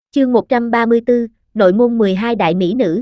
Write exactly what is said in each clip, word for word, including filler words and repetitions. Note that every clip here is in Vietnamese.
Chương một trăm ba mươi tư, nội môn mười hai đại mỹ nữ.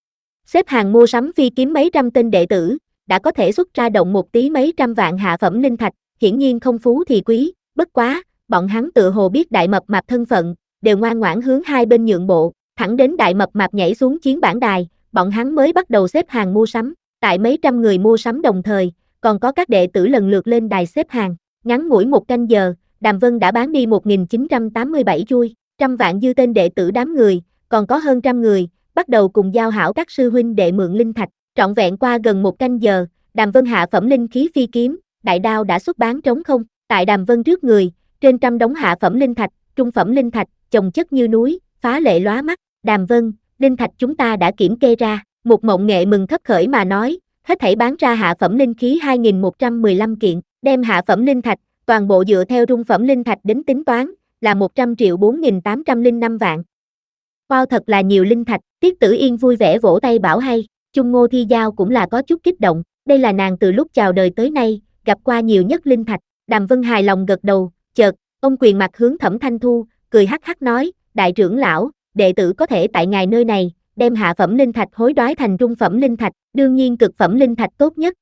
Xếp hàng mua sắm phi kiếm mấy trăm tên đệ tử, đã có thể xuất ra động một tí mấy trăm vạn hạ phẩm linh thạch, hiển nhiên không phú thì quý, bất quá, bọn hắn tựa hồ biết đại mập mạp thân phận, đều ngoan ngoãn hướng hai bên nhượng bộ, thẳng đến đại mập mạp nhảy xuống chiến bản đài, bọn hắn mới bắt đầu xếp hàng mua sắm. Tại mấy trăm người mua sắm đồng thời, còn có các đệ tử lần lượt lên đài xếp hàng, ngắn ngủi một canh giờ, Đàm Vân đã bán đi một nghìn chín trăm tám mươi bảy chuôi. Trăm vạn dư tên đệ tử đám người, còn có hơn trăm người, bắt đầu cùng giao hảo các sư huynh đệ mượn linh thạch, trọn vẹn qua gần một canh giờ, Đàm Vân hạ phẩm linh khí phi kiếm, đại đao đã xuất bán trống không, tại Đàm Vân trước người, trên trăm đống hạ phẩm linh thạch, trung phẩm linh thạch, chồng chất như núi, phá lệ lóa mắt, Đàm Vân, linh thạch chúng ta đã kiểm kê ra, Một Mộng Nghệ mừng khấp khởi mà nói, hết thảy bán ra hạ phẩm linh khí hai nghìn một trăm mười lăm kiện, đem hạ phẩm linh thạch, toàn bộ dựa theo trung phẩm linh thạch đến tính toán, là một trăm triệu bốn nghìn tám trăm lẻ năm vạn. Wow, thật là nhiều linh thạch, Tiết Tử Yên vui vẻ vỗ tay bảo hay, Chung Ngô Thi Giao cũng là có chút kích động, đây là nàng từ lúc chào đời tới nay, gặp qua nhiều nhất linh thạch, Đàm Vân hài lòng gật đầu, chợt, ông quyền mặt hướng Thẩm Thanh Thu, cười hắc hắc nói, đại trưởng lão, đệ tử có thể tại ngài nơi này, đem hạ phẩm linh thạch hối đoái thành trung phẩm linh thạch, đương nhiên cực phẩm linh thạch tốt nhất.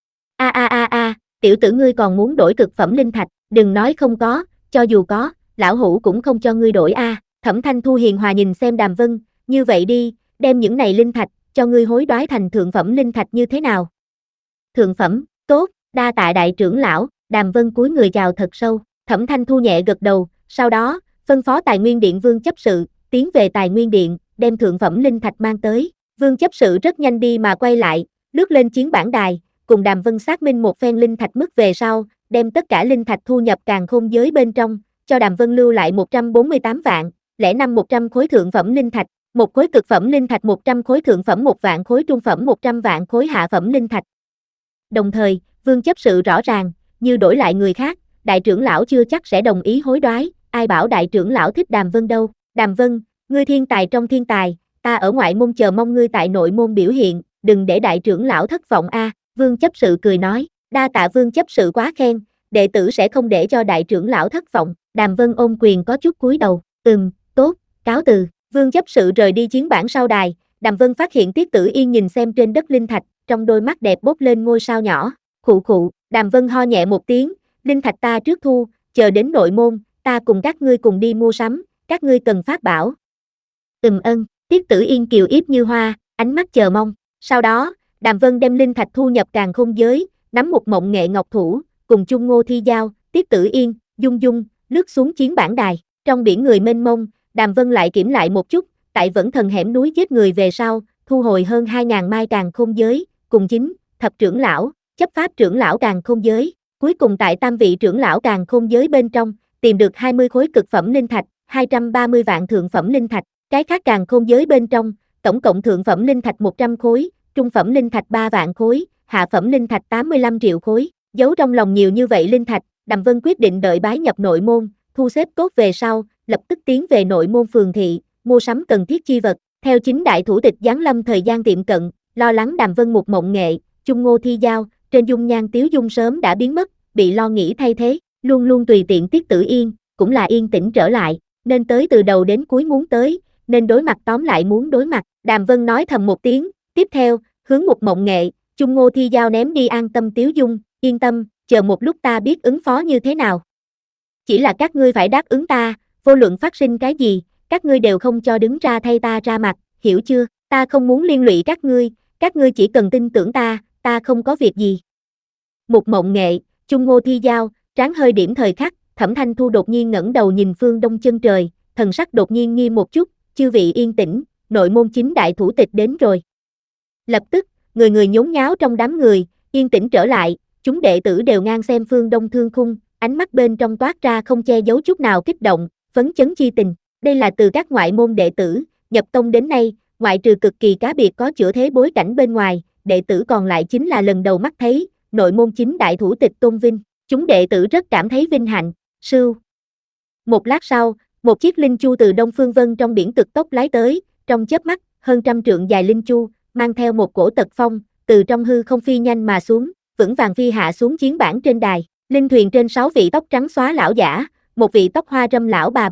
A a a a, tiểu tử ngươi còn muốn đổi cực phẩm linh thạch, đừng nói không có, cho dù có, lão hủ cũng không cho ngươi đổi a. À. Thẩm Thanh Thu hiền hòa nhìn xem Đàm Vân, như vậy đi, đem những này linh thạch, cho ngươi hối đoái thành thượng phẩm linh thạch như thế nào? Thượng phẩm, tốt, đa tạ đại trưởng lão, Đàm Vân cúi người chào thật sâu, Thẩm Thanh Thu nhẹ gật đầu, sau đó, phân phó Tài Nguyên Điện Vương chấp sự, tiến về Tài Nguyên Điện, đem thượng phẩm linh thạch mang tới, Vương chấp sự rất nhanh đi mà quay lại, lướt lên chiến bản đài, cùng Đàm Vân xác minh một phen linh thạch mức về sau, đem tất cả linh thạch thu nhập càn khôn giới bên trong, cho Đàm Vân lưu lại một trăm bốn mươi tám vạn, lẻ năm một trăm khối thượng phẩm linh thạch, một khối cực phẩm linh thạch một trăm khối thượng phẩm một vạn khối trung phẩm một trăm vạn khối hạ phẩm linh thạch. Đồng thời, Vương chấp sự rõ ràng, như đổi lại người khác, đại trưởng lão chưa chắc sẽ đồng ý hối đoái, ai bảo đại trưởng lão thích Đàm Vân đâu. Đàm Vân, ngươi thiên tài trong thiên tài, ta ở ngoại môn chờ mong ngươi tại nội môn biểu hiện, đừng để đại trưởng lão thất vọng a. À. Vương chấp sự cười nói, đa tạ Vương chấp sự quá khen, đệ tử sẽ không để cho đại trưởng lão thất vọng. Đàm Vân ôm quyền có chút cúi đầu, ừm, tốt, cáo từ. Vương chấp sự rời đi chiến bản sau đài, Đàm Vân phát hiện Tiết Tử Yên nhìn xem trên đất linh thạch, trong đôi mắt đẹp bốc lên ngôi sao nhỏ, khụ khụ, Đàm Vân ho nhẹ một tiếng, linh thạch ta trước thu, chờ đến nội môn, ta cùng các ngươi cùng đi mua sắm, các ngươi cần pháp bảo. Ừm ân, Tiết Tử Yên kiều yếp như hoa, ánh mắt chờ mong, sau đó, Đàm Vân đem linh thạch thu nhập càn khôn giới, nắm Một Mộng Nghệ ngọc thủ, cùng Chung Ngô Thi Giao, Tiết Tử Yên, Dung Dung, lướt xuống chiến bản đài, trong biển người mênh mông, Đàm Vân lại kiểm lại một chút, tại Vẫn Thần hẻm núi giết người về sau, thu hồi hơn hai ngàn mai càn khôn giới, cùng chính, thập trưởng lão, chấp pháp trưởng lão càn khôn giới, cuối cùng tại tam vị trưởng lão càn khôn giới bên trong, tìm được hai mươi khối cực phẩm linh thạch, hai trăm ba mươi vạn thượng phẩm linh thạch, cái khác càn khôn giới bên trong, tổng cộng thượng phẩm linh thạch một trăm khối, trung phẩm linh thạch ba vạn khối, hạ phẩm linh thạch tám mươi lăm triệu khối, giấu trong lòng nhiều như vậy linh thạch, Đàm Vân quyết định đợi bái nhập nội môn, thu xếp tốt về sau, lập tức tiến về nội môn phường thị, mua sắm cần thiết chi vật, theo chính đại thủ tịch giáng lâm thời gian tiệm cận, lo lắng Đàm Vân Một Mộng Nghệ, Chung Ngô Thi Giao, trên dung nhan tiếu dung sớm đã biến mất, bị lo nghĩ thay thế, luôn luôn tùy tiện Tiết Tử Yên, cũng là yên tĩnh trở lại, nên tới từ đầu đến cuối muốn tới, nên đối mặt tóm lại muốn đối mặt, Đàm Vân nói thầm một tiếng, tiếp theo, hướng Một Mộng Nghệ, Chung Ngô Thi Giao ném đi an tâm tiếu dung, yên tâm, chờ một lúc ta biết ứng phó như thế nào. Chỉ là các ngươi phải đáp ứng ta, vô luận phát sinh cái gì, các ngươi đều không cho đứng ra thay ta ra mặt, hiểu chưa, ta không muốn liên lụy các ngươi, các ngươi chỉ cần tin tưởng ta, ta không có việc gì. Một Mộng Nghệ, Chung Ngô Thi Giao, trán hơi điểm thời khắc, Thẩm Thanh Thu đột nhiên ngẩng đầu nhìn phương đông chân trời, thần sắc đột nhiên nghiêm một chút, chư vị yên tĩnh, nội môn chính đại thủ tịch đến rồi. Lập tức, người người nhốn nháo trong đám người, yên tĩnh trở lại, chúng đệ tử đều ngang xem phương đông thương khung, ánh mắt bên trong toát ra không che giấu chút nào kích động, phấn chấn chi tình. Đây là từ các ngoại môn đệ tử, nhập tông đến nay, ngoại trừ cực kỳ cá biệt có chữa thế bối cảnh bên ngoài, đệ tử còn lại chính là lần đầu mắt thấy, nội môn chính đại thủ tịch tôn vinh, chúng đệ tử rất cảm thấy vinh hạnh, sưu. Một lát sau, một chiếc linh chu từ Đông Phương Vân trong biển cực tốc lái tới, trong chớp mắt, hơn trăm trượng dài linh chu, mang theo một cổ tật phong, từ trong hư không phi nhanh mà xuống, vững vàng phi hạ xuống chiến bản trên đài, linh thuyền trên sáu vị tóc trắng xóa lão giả, một vị tóc hoa râm lão bà bà,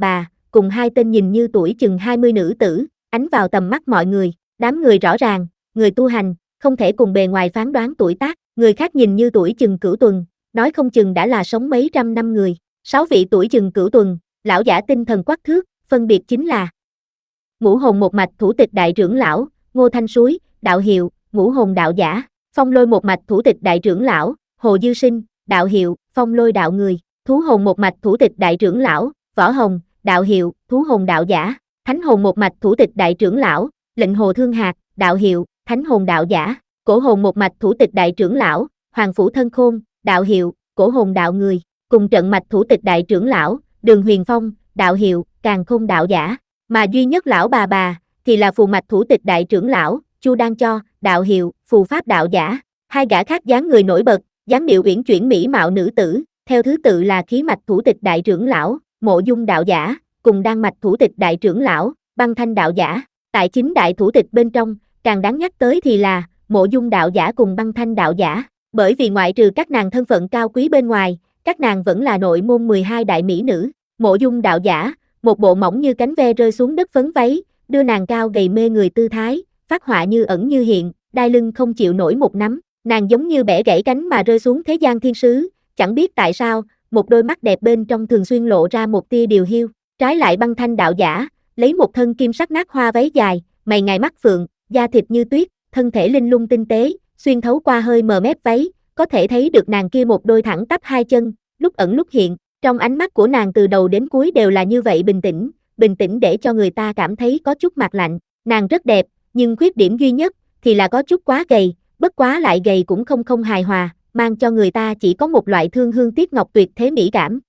cùng hai tên nhìn như tuổi chừng hai mươi nữ tử, ánh vào tầm mắt mọi người. Đám người rõ ràng, người tu hành, không thể cùng bề ngoài phán đoán tuổi tác, người khác nhìn như tuổi chừng cửu tuần, nói không chừng đã là sống mấy trăm năm người. Sáu vị tuổi chừng cửu tuần, lão giả tinh thần quắc thước, phân biệt chính là Ngũ Hồn một mạch thủ tịch đại trưởng lão, Ngô Thanh Suối, đạo hiệu, Ngũ Hồn đạo giả, Phong Lôi một mạch thủ tịch đại trưởng lão, Hồ Dư Sinh, đạo hiệu, Phong Lôi đạo người, Thú Hồn một mạch thủ tịch đại trưởng lão, Võ Hồng, đạo hiệu, Thú Hồn đạo giả, Thánh Hồn một mạch thủ tịch đại trưởng lão, Lệnh Hồ Thương Hạc, đạo hiệu, Thánh Hồn đạo giả, Cổ Hồn một mạch thủ tịch đại trưởng lão, Hoàng Phủ Thân Khôn, đạo hiệu, Cổ Hồn đạo người, cùng trận mạch thủ tịch đại trưởng lão, Đường Huyền Phong, đạo hiệu, Càn Khôn đạo giả, mà duy nhất lão bà bà thì là phù mạch thủ tịch đại trưởng lão, Chu Đan Cho, đạo hiệu, Phù Pháp đạo giả. Hai gã khác dáng người nổi bật, dáng điệu uyển chuyển mỹ mạo nữ tử, theo thứ tự là khí mạch thủ tịch đại trưởng lão, Mộ Dung đạo giả, cùng đan mạch thủ tịch đại trưởng lão, Băng Thanh đạo giả. Tại chính đại thủ tịch bên trong, càng đáng nhắc tới thì là Mộ Dung đạo giả cùng Băng Thanh đạo giả, bởi vì ngoại trừ các nàng thân phận cao quý bên ngoài, các nàng vẫn là nội môn mười hai đại mỹ nữ. Mộ Dung đạo giả, một bộ mỏng như cánh ve rơi xuống đất phấn váy, đưa nàng cao gầy mê người tư thái, phát họa như ẩn như hiện, đai lưng không chịu nổi một nắm, nàng giống như bẻ gãy cánh mà rơi xuống thế gian thiên sứ, chẳng biết tại sao, một đôi mắt đẹp bên trong thường xuyên lộ ra một tia điều hiu. Trái lại Băng Thanh đạo giả, lấy một thân kim sắc nát hoa váy dài, mày ngài mắt phượng, da thịt như tuyết, thân thể linh lung tinh tế, xuyên thấu qua hơi mờ mép váy, có thể thấy được nàng kia một đôi thẳng tắp hai chân, lúc ẩn lúc hiện, trong ánh mắt của nàng từ đầu đến cuối đều là như vậy bình tĩnh, bình tĩnh để cho người ta cảm thấy có chút mạc lạnh. Nàng rất đẹp, nhưng khuyết điểm duy nhất thì là có chút quá gầy, bất quá lại gầy cũng không không hài hòa, mang cho người ta chỉ có một loại thương hương tiếc ngọc tuyệt thế mỹ cảm.